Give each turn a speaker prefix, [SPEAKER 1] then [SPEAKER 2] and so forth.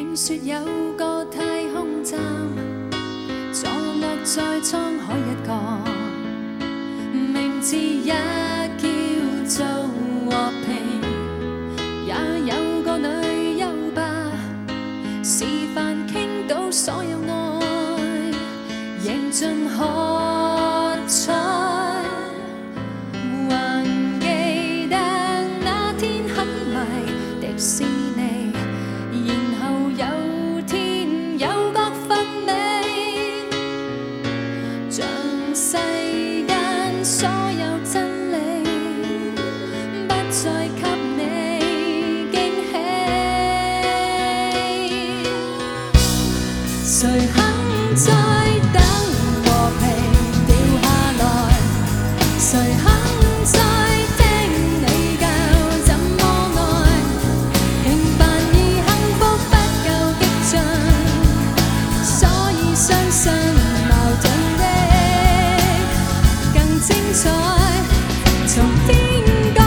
[SPEAKER 1] 说有个太空站，坐落在沧海一角，名字也叫做和平。也有个女优吧，示范倾倒所有爱，赢尽喝彩。还记得那天很迷迪士尼，然后有天有觉乏味，像世間所有真理，不再給你驚喜。誰肯再等和平掉下來？誰肯再聽你教怎麼愛？平凡而幸福不夠激進，所以相信矛盾的更精彩。從天。